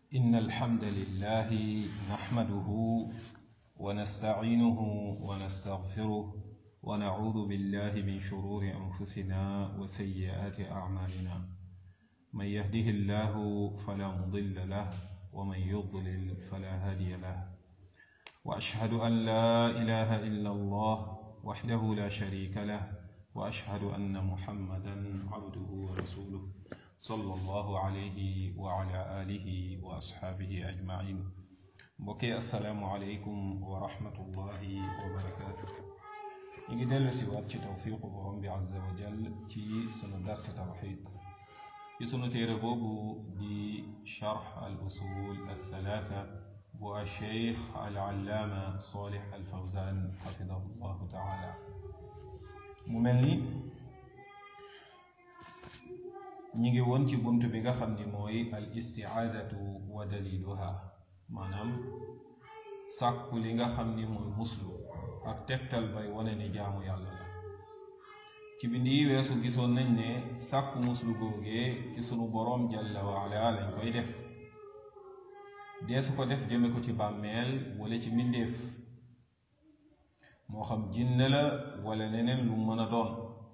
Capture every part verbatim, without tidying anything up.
إن الحمد لله نحمده ونستعينه ونستغفره ونعوذ بالله من شرور أنفسنا وسيئات أعمالنا من يهده الله فلا مضل له ومن يضلل فلا هادي له وأشهد أن لا إله إلا الله وحده لا شريك له وأشهد أن محمدا عبده ورسوله صلى الله عليه وعلى آله وأصحابه أجمعين بكي السلام عليكم ورحمة الله وبركاته نيجي دلو سيوات توفيق برم عز وجل في سنة درس توحيد في سنة تيربوبو دي شرح الأصول الثلاثة والشيخ العلامة صالح الفوزان حفظه الله تعالى مملي نيجي وانتي بنت بيغا خمني موي الاستعاذة ودليلها مانام ساكو ليغا خمني موي مسلو ak tektal bay wone ni jaamu yàlla la ci bindi weesu gisoon nañ ne sàkku muslu googee ci sunu boroom jalla wa ala lañ koy def deesu ko def jëme ko ci bàmmeel wala ci mbindeef moo xam jinne la wala neneen lu mën a doon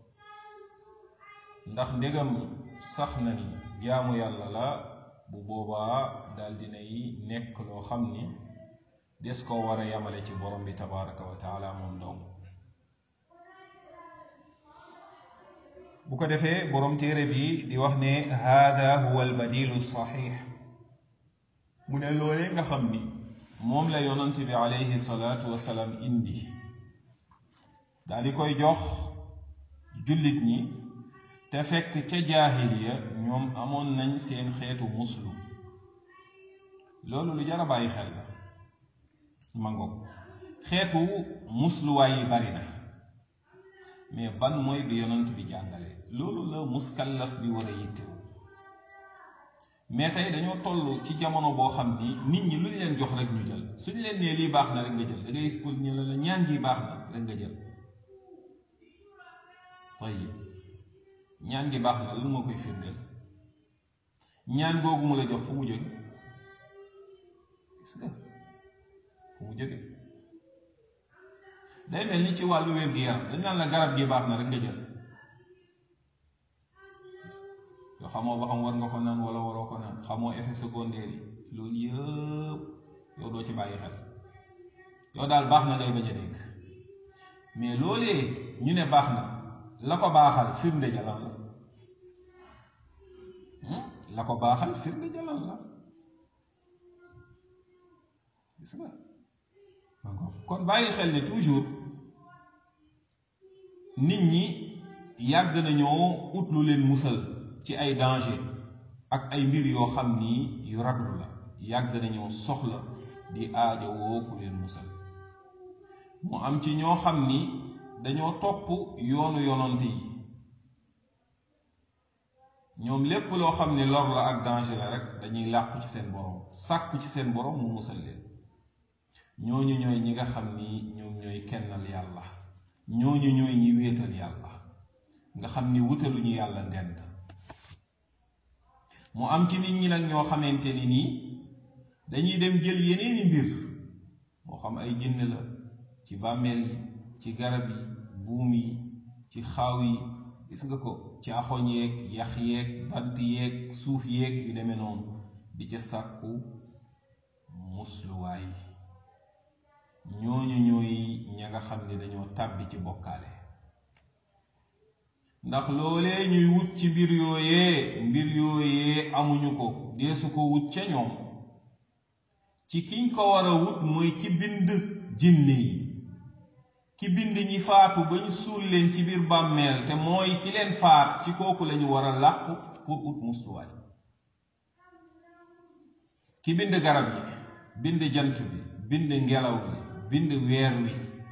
ndax ndegam sax na ni jaamu yàlla la bu boobaa dal dinay nekk loo xam ni des ko war a yamale ci borom bi tabaraka wa taala moom doom bu ko defee borom téere bi di wax ne hada huwa albadilu saxiix mu ne loolee nga xam ni moom la yonante bi alayhi salaatu wasalaam indi daal di koy jox jullit ñi te fekk ca jaahiliya ñoom amoon nañ seen xeetu muslu loolu lu jar a bàyyi xel la mango xeetu musluwaay yi bari na mais ban mooy bi yonant bi jàngale loolu la muskallaf bi war a yittewu mais tey dañoo toll ci jamono boo xam ni nit ñi lu ñu leen jox rek ñu jël suñu leen nee lii baax na rek nga jël da ngay pour ñu la ñaan gi baax na rek nga jël tayib ñaan gi baax na lu ma koy firndeel ñaan googu mu la jox fu mu jóge gis nga fu mu jóge day mel ni ci wàllu wér-gi-yaram dañ naan la garab gi baax na rek nga jël yoo xamoo ba xam war nga ko naan wala waroo ko naan xamoo effet secondaire yi loolu yëpp yow doo ci bàyyi xel yow daal baax na ngay bañ a dégg mais loolee ñu ne baax na la ko baaxal firnde jalan la la ko baaxal firnde jalan la gis nga kon bàyyi xel ne toujours nit ñi yàgg nañoo ut lu leen musal ci ay danger ak ay mbir yoo xam ni yu raglu la yàgg nañoo soxla di aajowoo ku leen musal mu am ci ñoo xam ni dañoo topp yoonu yonante yi ñoom lépp loo xam ni lor la ak danger la rek dañuy làqu ci seen borom sàkku ci seen borom mu musal leen ñooñu ñooy ñi nga xam ni ñoom ñooy kennal yàlla ñooñu ñooy ñi wéetal yàlla nga xam ni wutaluñu yàlla ndend mu am ci nit ñi nag ñoo xamante ni nii dañuy dem jël yeneeni mbir moo xam ay jinn la ci bàmmeel yi ci garab yi buum yi ci xaaw yi gis nga ko ci axoñ yeeg yax yeeg bant yeeg suuf yeeg yu demee noonu di ca sàkku musluwaay ñooñu ñooy ña nga xam ni dañoo tàbbi ci bokkaale ndax loolee ñuy wut ci mbir yooyee mbir yooyee amuñu ko deesu ko wut ca ñoom ci kiñ ko war a wut mooy ki bind jinne yi ki bind ñi faatu ba ñu suul leen ci biir bàmmeel te mooy ki leen faat ci kooku lañu war a làqu pour ut musluwaay ki bind garab yi bind jant bi bind ngelaw li bind weer wi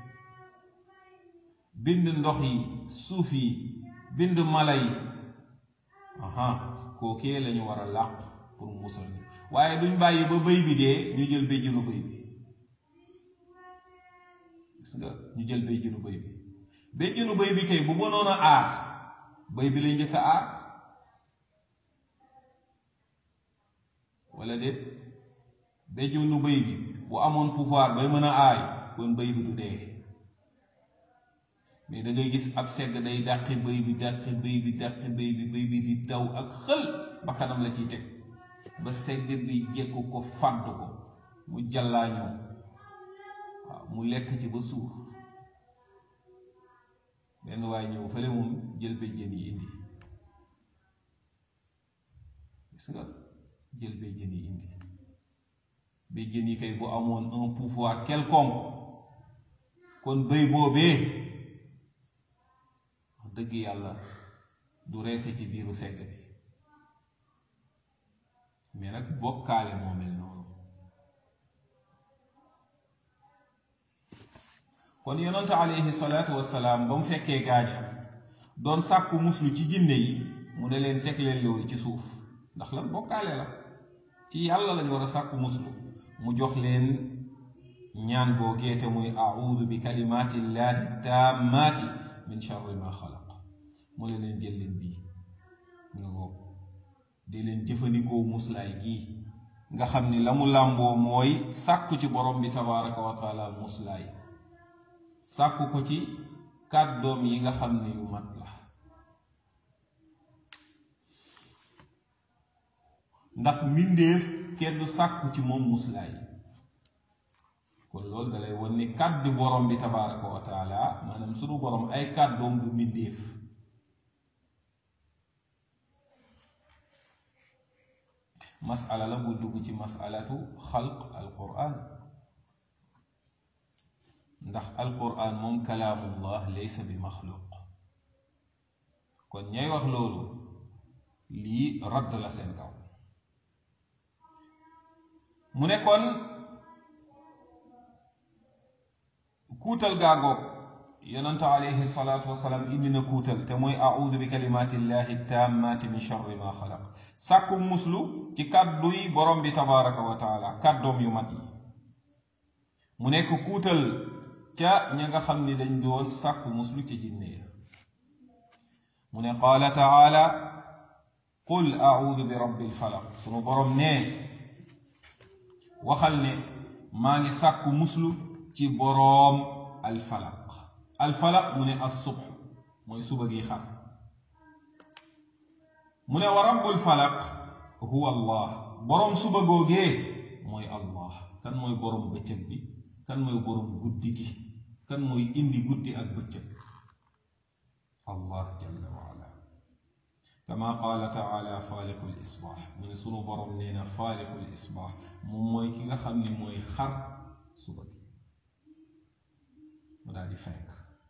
bind ndox yi suuf yi bind mala yi aha kookee lañu war a làqu pour musal ni waaye duñ bàyyi ba bëy bi dee ñu jël béjjënu bëy bi gis nga ñu jël béjjënu bëy bi béjjënu bëy bi kay bu mënoon a aar bëy bi lay njëkk a aar wala déet béjjunu bëy bi bu amoon pouvoir bay mën a aay kon bëy bi du dee mais da ngay gis ab segg day dàqi bëy bi dàqi bëy bi dàqi bëy bi bëy bi di daw ak xël ba kanam la ciy teg ba segg bi jekku ko fàdd ko mu jàllaañoo waaw mu lekk ci ba suur benn waay ñëw fële moom jël béjjën yi indi gis nga jël béjjën yi indi béjjën yi kay bu amoon un pouvoir quelconque kon bëy boobee wax dëgg yàlla du reese ci biiru segg bi mais nag bokkaale moo mel noonu kon yonent alayhi salaatu wassalaam ba mu fekkee gaaña doon sàkku muslu ci jinne yi mu ne leen teg leen loolu ci suuf ndax lan bokkaale la ci yàlla lañ war a sàkku muslu mu jox leen ñaan boo geete muy a'uudu bi kalimaati llahi taammaati min sharri ma xalaq mu ne leen jël leen bii nga ko di leen jëfandikoo muslaay gii nga xam ni la mu làmboo mooy sàkku ci borom bi tabaraka wa taala muslaay sàkku ko ci kàddoom yi nga xam ne yu mat la ndax mbindeef kenn du sàkku ci moom muslaay kon loolu dalay won ni kàddu borom bi tabaraka wa taala maanaam sunu borom ay kàddoom du mbindeef masala la bu dugg ci masalatu xalq alquran ndax alquran moom kalaamullah laysa bi maxluq kon ñay wax loolu lii radd la seen kaw mu ne kon kuutal gaagoog yonente alayhi salaatu wasalaam indi na kuutal te mooy a'uudu bi kalimaati llahi taammaati min sharri ma xalaq sàkku muslu ci kàdduy borom bi tabaraka wa taala kàddoom yu mat yi mu nekk kuutal ca ña nga xam ni dañ doon sàkku muslu ca jinne ya mu ne qaala taala qul a'uudu bi rabbil falaq sunu borom ne waxal ne maa ngi sàkku muslu ci boroom alfalaq alfalaq mu ne as-subh mooy suba gi xar mu ne wa rabbul falaq huwa allah boroom suba googee mooy allah kan mooy boroom bëccëg bi kan mooy boroom guddi gi kan mooy indi guddi ak bëccëg allah jalla wa ala kama qaala taala faaliqul isbaax mu ne sunu boroom nee na faaliqul isbaax moom mooy ki nga xam ni mooy xar suba gi mu daal di fenk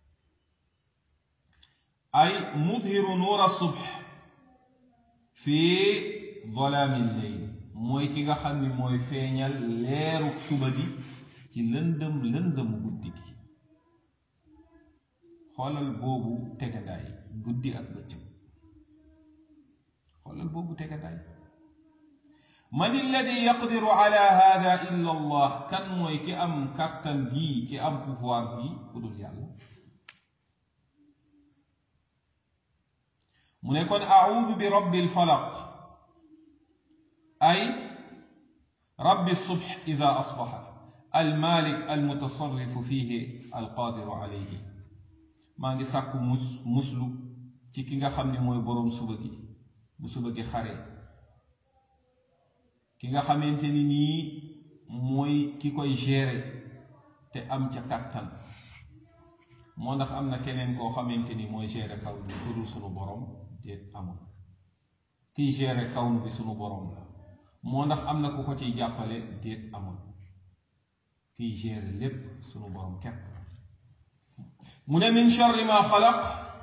ay mudhiru nuura subh fi dolaami lleyl mooy ki nga xam ni mooy feeñal leeru suba gi ci lëndëm lëndëm guddi gi xoolal boobu tegandaay guddi ak bëccëg xoolal boobu tegandaay man alladi yaqdiru ala hada illa allah kan mooy ki am kàttan gii ki am pouvoir bii ku dul yàlla mu ne kon a'uudu bi rabbil falaq ay rabbi subh ida asbaha almalik almutasarrifu fihi alqadiru alayhi maa ngi sàkku mus muslu ci ki nga xam ne mooy boroom suba gi bu suba gi xaree ki nga xamante ni nii mooy ki koy gérer te am ca kàttan moo ndax am na keneen koo xamante ni mooy gérer kaw bi ku dul sunu borom déet amul kiy gérer kaw bi sunu borom la moo ndax am na ku ko ciy jàppale déet amul kiy gérer lépp sunu borom képp mu ne min sharri ma xalaq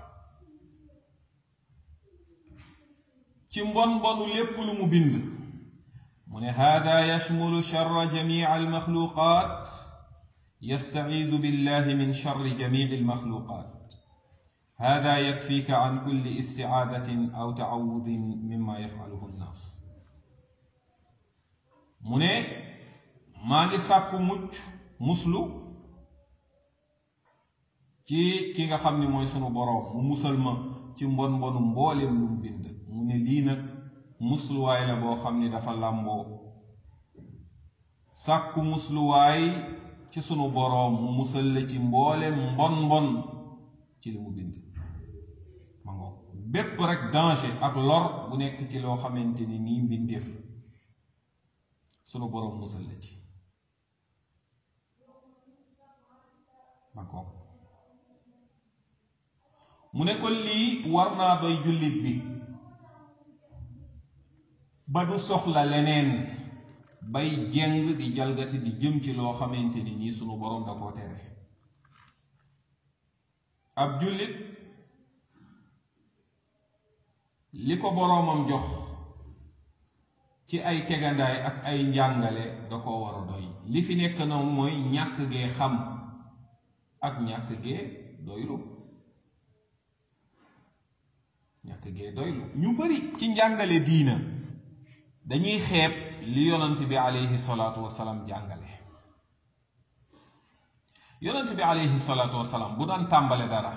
ci mbon mbonu lépp lu mu bind mu ne hada yashmulu sharra jamii almaxluqat yastaciidu billahi min sharri jamii almaxluqat hada yakfika an kulli isticaadatin aw tacawudin mima yafcaluhu nnaas mu ne maa ngi sàkku mucc muslu ci ki nga xam ni mooy sunu boroom mu musal ma ci mbon mbonu mbooleem lu mu bind mu ne lii nag musluwaay la boo xam ni dafa làmboo sàkku musluwaay ci sunu boroom mu musal la ci mboolem mbon mbon ci li mu bind ma ngoog bépp rek danger ak lor bu nekk ci loo xamante ni nii mbindeef la sunu boroom musal la ci ma ngoog mu ne ko lii war naa doy jullit bi ba du soxla leneen bay jeng di jalgati di jëm ci loo xamante ni nii sunu boroom da koo tere ab jullit li ko boroomam jox ci ay tegandaay ak ay njàngale da koo war a doy li fi nekk na mooy ñàkk gee xam ak ñàkk gee doylu ñàkk gee doylu ñu bari ci njàngale diina dañuy xeeb li yonent bi alayhi salaatu wasalaam jàngale yonent bi alayhi salaatu wasalaam bu daan tàmbale dara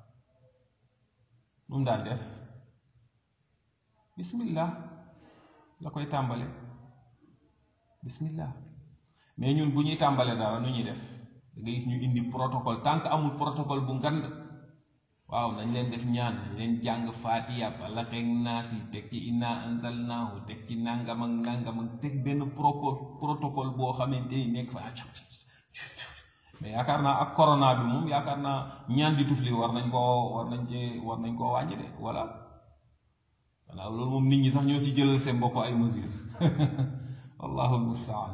lu mu daan def bismillah la koy tàmbale bismillah mais ñun bu ñuy tàmbale dara nu ñuy def da ngay gis ñu indi protocole tant que amul protocole bu ngand waaw nañ leen def ñaan nañ leen jàng faatiya falaq ak naas yi teg ci inna anzalnaahu teg ci nangam ak nangam ak teg benn protocole boo xamante ni nekk fa mais yaakaar naa ak corona bi moom yaakaar naa ñaan di tufli war nañ koo war nañ ci war nañ koo wàññi de voilà voilà loolu moom nit ñi sax ñoo ci jëlal seen bopp ay mesures wallahu almustaan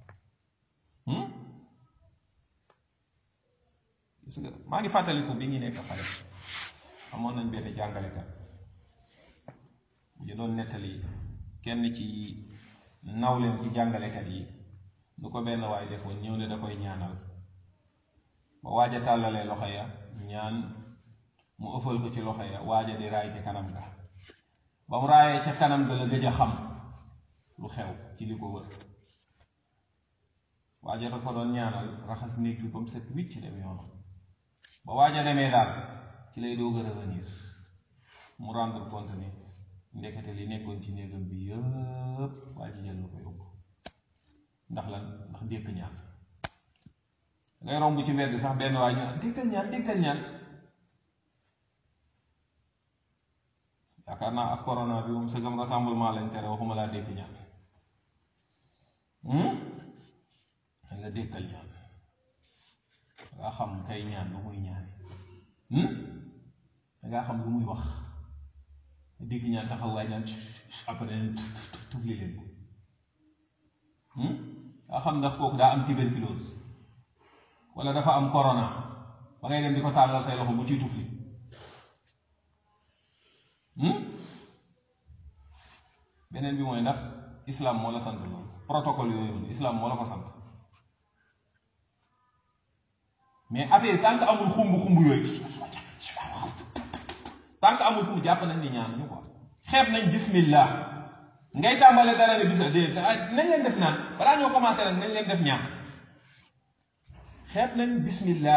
gis nga maa ngi fàttaliku bi ngi nekk xale amoon nañ benn jàngalekat bu ñu doon nettali kenn ci nawleen ci jàngalekat yi nu ko benn waay defoon ñëw ne da koy ñaanal ba waaja tàllalee loxo ya ñaan mu ëffal ko ci loxo ya waaja di raay ca kanam ga ba mu raayee ca kanam ga la gëj a xam lu xew ci li ko wër waaja da ko doon ñaanal raxas néeg bi ba mu set wicc dem yoonam ba waaja demee daal ci lay doog a revenir mu rendre compte ni ndekete li nekkoon ci néegam bi yëpp waaja jël na ko yóbbu ndax lan ndax dékk ñaan ngay romb ci mbedd sax benn waay ñu dékkal ñaan dékkal ñaan yaakaar naa ak corona bi moom sëgam rassemblement lañ tere waxuma laa dékk ñaan dañ la dékkal ñaan nga xam kay ñaan lu muy ñaan dangaa xam lu muy wax dégg ñaan taxaw waay ñaan après tufli leen ko nga xam ndax kooku daa am tuberculose wala dafa am corona ba ngay dem di ko tàllal say loxo mu ciy tufli beneen bi mooy ndax islam moo la sant loolu protocole yooyu noonu islam moo la ko sant mais affaire tant que amul xumb xumb yooyu tant que amul xumb jàpp nañ ni ñaan ñu ko xeeb nañ bismillah ngay tàmbale dara ne bisa dé nañ leen def naan balaa ñoo commencé nag nañ leen def ñaan xeeb nañ bismillah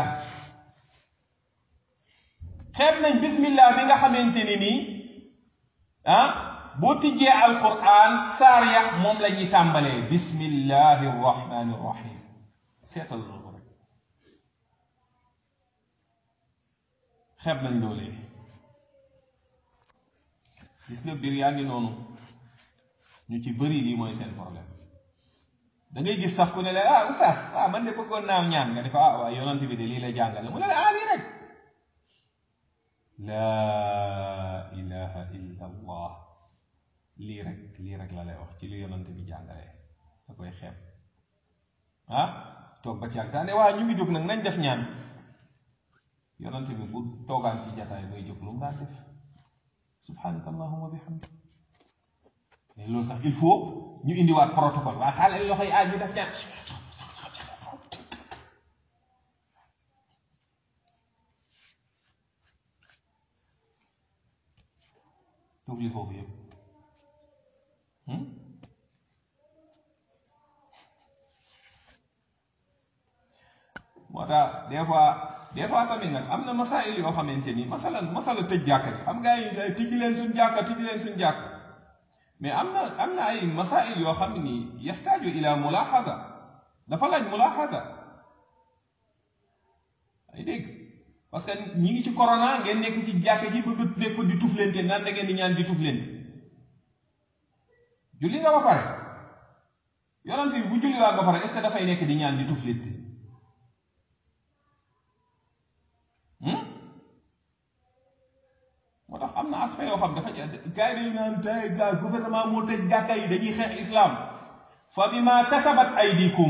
xeeb nañ bismillah bi nga xamante ni nii ah boo tijjee alquran saar ya moom la ñuy tàmbalee bismillahi rrahmani rrahim seetal loolu rek xeeb nañ loolee gis nga biir yaa ngi noonu ñu ci bëri lii mooy seen problème da ngay gis sax ku ne la ah oustaz ah man de bëggoon naa ñaan nga ne ko ah waaw yonent bi de lii la jàngale mu ne la ah lii rek laa ilaha illa allah lii rek lii rek la lay wax ci li yonent bi jàngale da koy xeeb ah toog ba ci ak daane waa ñu ngi jóg nag nañ def ñaan yonent bi bu toogaan ci jataay bay jóg lu mu daan def subhanaka allahumma bihamdik mais loolu sax il faut ñu indiwaat protocole waa tàllal loxo yi ah ñu def ñaan tuuf li foofu yëpp moo tax des fois des fois tamit nag am na masail yoo xamante ni masala masala tëj jàkka yi xam nga ay tijji leen suñ jàkka tijji leen suñ jàkka mais am na am na ay masail yoo xam ni yaxtaaju ila mulaaxada dafa laaj mulaaxada ay dégg parce que ñi ngi ci corona ngeen nekk ci jàkk ji bëgg nekk di tuflente naan da ngeen di ñaan di tuflente julli nga ba pare yonent bi bu julli waa ba pare est-ce que dafay nekk di ñaan di tuflente moo tax am na aspect yoo xam dafa gars yi dañu naan tay ga gouvernement moo tëj jàkka yi dañuy xeex islam fa bima kasabat aydikum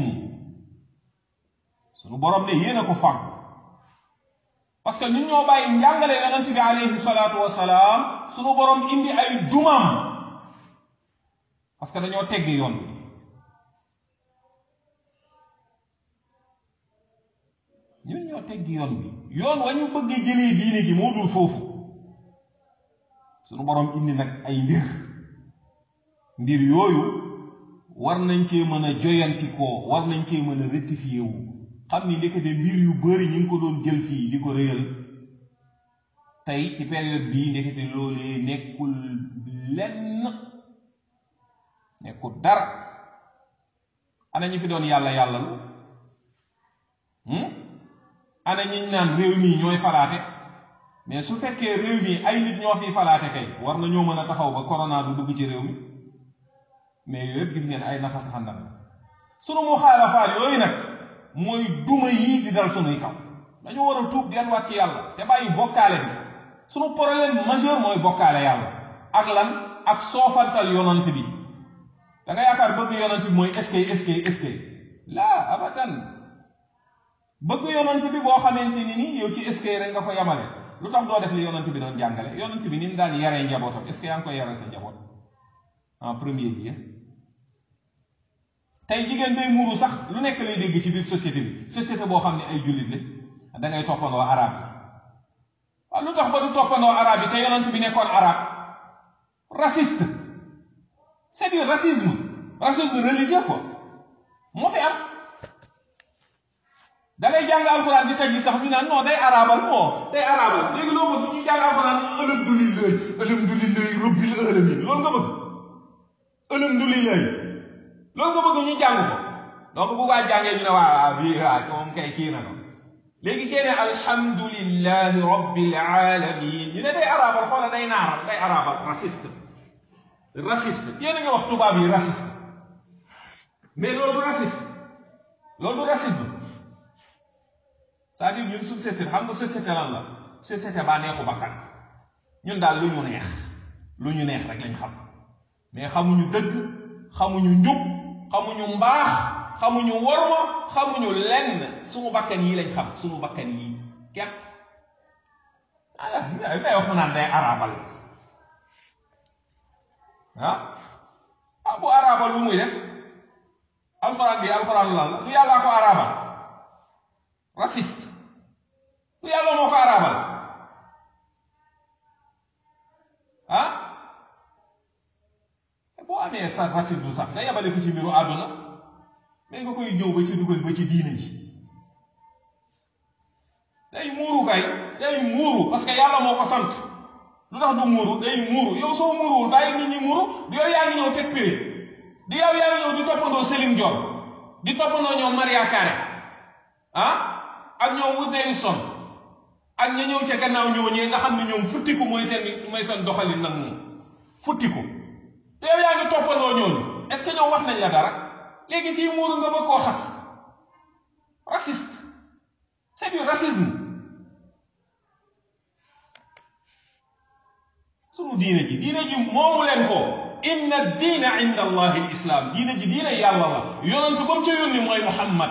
sunu borom ne yéen a ko fàgg parce que ñun ñoo bàyyi njàngale yonent bi alayhi salaatu wasalaam sunu borom indi ay dumam parce que dañoo teggi yoon bi ñun ñoo teggi yoon bi yoon wa ñu bëggee jëlee diine gi moo dul foofu sunu borom indi nag ay mbir mbir yooyu war nañ cee mën a joyanti ko war nañ cee mën a rectifier wu xam ni ndekete mbir yu bari ñu ngi ko doon jël fii di ko réyal tey ci période bii ndekete loolee nekkul lenn nekkul dara ana ñi fi doon yàlla yàllalu ana ñiñ naan réew mi ñooy falaate mais su fekkee réew mi ay nit ñoo fi falaate kay war na ñoo mën a taxaw ba corona du dugg ci réew mi mais yooyu yëpp gis ngeen ay nafa saxandal sunu mu xaalafaat yooyu nag mooy duma yii di dal sunuy kaw dañu war a tuub delluwaat ci yàlla te bàyyi bokkaale bi sunu problème majeur mooy bokkaale yàlla ak lan ak soofantal yonant bi da nga yaakaar bëgg yonant bi mooy est-ce que est-ce que est-ce que laa abatan bëgg yonant bi boo xamante ni nii yow ci est-ce que rek nga ko yamale lu tax doo def li yonant bi doon jàngale yonant bi ni mu daan yaree njabootam est-ce que yaa ngi koy yaree sa njaboot en premier lieu tey jigéen day muuru sax lu nekk lay dégg ci biir société bi société boo xam ne ay jullit la da ngay toppandoo arab yi waaw lu tax ba du toppandoo arab yi te yonant bi nekkoon arab raciste c'est du racisme racisme religieux quoi moo fi am da ngay jàng alxuraan di taj sax ñu naan non day arabal moo day arabal léegi loo bëgg ñu jàng alxuraan alhamdulilah alhamdulilah rabbil alamin loolu nga bëgg alhamdulilah loolu nga bëgg ñu jàng ko donc bu waa jàngee ñu ne waa bii waa moom kay kii na noonu léegi kee ne alhamdulillahi rabbil alamin ñu ne day arabal xoola day naaral day arabal raciste raciste yéen a ngi wax tubaab yi raciste mais loolu du raciste loolu du racisme c'est-à-dire ñun société xam nga société lan la société baa neexu bakkan ñun daal lu ñu neex lu ñu neex rek lañ xam mais xamuñu dëgg xamuñu njub xamuñu mbaax xamuñu worma xamuñu lenn suñu bakkan yi lañ xam suñu bakkan yi képp ah may wax naan day arabal ah ah bu arabal lu muy def alxuraan bi alxuraan lan la lu yàllaa ko arabal raciste lu yàlla moo ko arabal ah boo amee sa racisme sax nga yabale ko ci mbiru àdduna mais nga koy ñëw ba ci dugal ba ci diine ji day muuru kay day muuru parce que yàlla moo ko sant lu tax du muuru day muuru yow soo muuruwul bàyyi nit ñi muuru di yow yaa ngi ñëw teg prix di yow yaa ngi ñëw di toppandoo Céline Dion di toppandoo ñoom Maria Carey ah ak ñoom Whitney Houston ak ña ñëw ca gannaaw ñooñee nga xam ne ñoom futtiku mooy seen mooy seen doxalin nag moom futtiku te yow yaa ngi toppandoo ñooñu est-ce que ñoom wax nañ la dara léegi kii muuru nga bëgg koo xas raciste c'est du racisme sunu diine ji diine ji moomu leen ko inna diina inda allahi al islam diine ji diine yàlla la yonantu comme ca yónni mooy Muhammad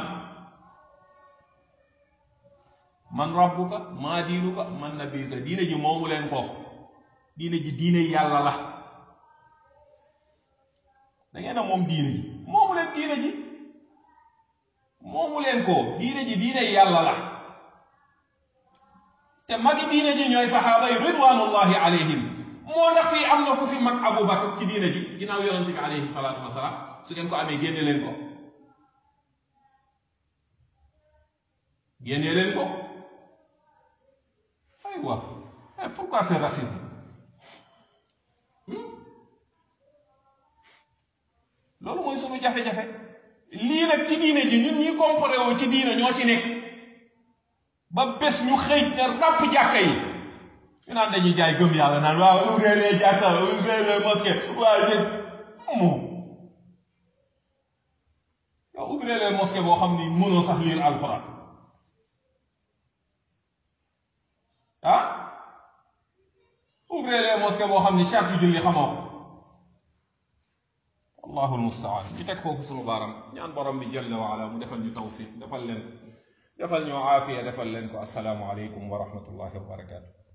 man rabbuka maa diinuka man nabiyuka diine ji moomu leen ko diine ji diine yàlla la da ngeen a moom diine ji moomu leen diine ji moomu leen ko diine ji diine yàlla la te magi diine ji ñooy saxaaba yi ridwanullahi alayhim moo ndax fii am na ku fi mag Abu Bakar ci diine ji ginnaaw yonente bi alayhi salaatu wasalaam su ngeen ko amee génne leen ko génne leen ko aywa mais pourquoi ce racisme loolu mooy sunu jafe-jafe lii nag ci diine ji ñun ñuy comparé woo ci diine ñoo ci nekk ba bés ñu xëy ne ràpp jàkka yi ñu naan dañuy jaay gëm yàlla naan waaw ouvrez les jàkka ouvrez les mosquées waaye yéen moom yow ouvrez les mosquées boo xam ni mënoo sax lire alxuraan ah ouvrez les mosquées boo xam ni charte julli xamoo ko allahu almustaan ñu teg foofu sunu baaram ñaan borom bi jalla wa ala mu defal ñu tawfiq defal leen defal ñu aafiya defal leen ko assalaamu aleykum wa rahmatullahi wa barakatu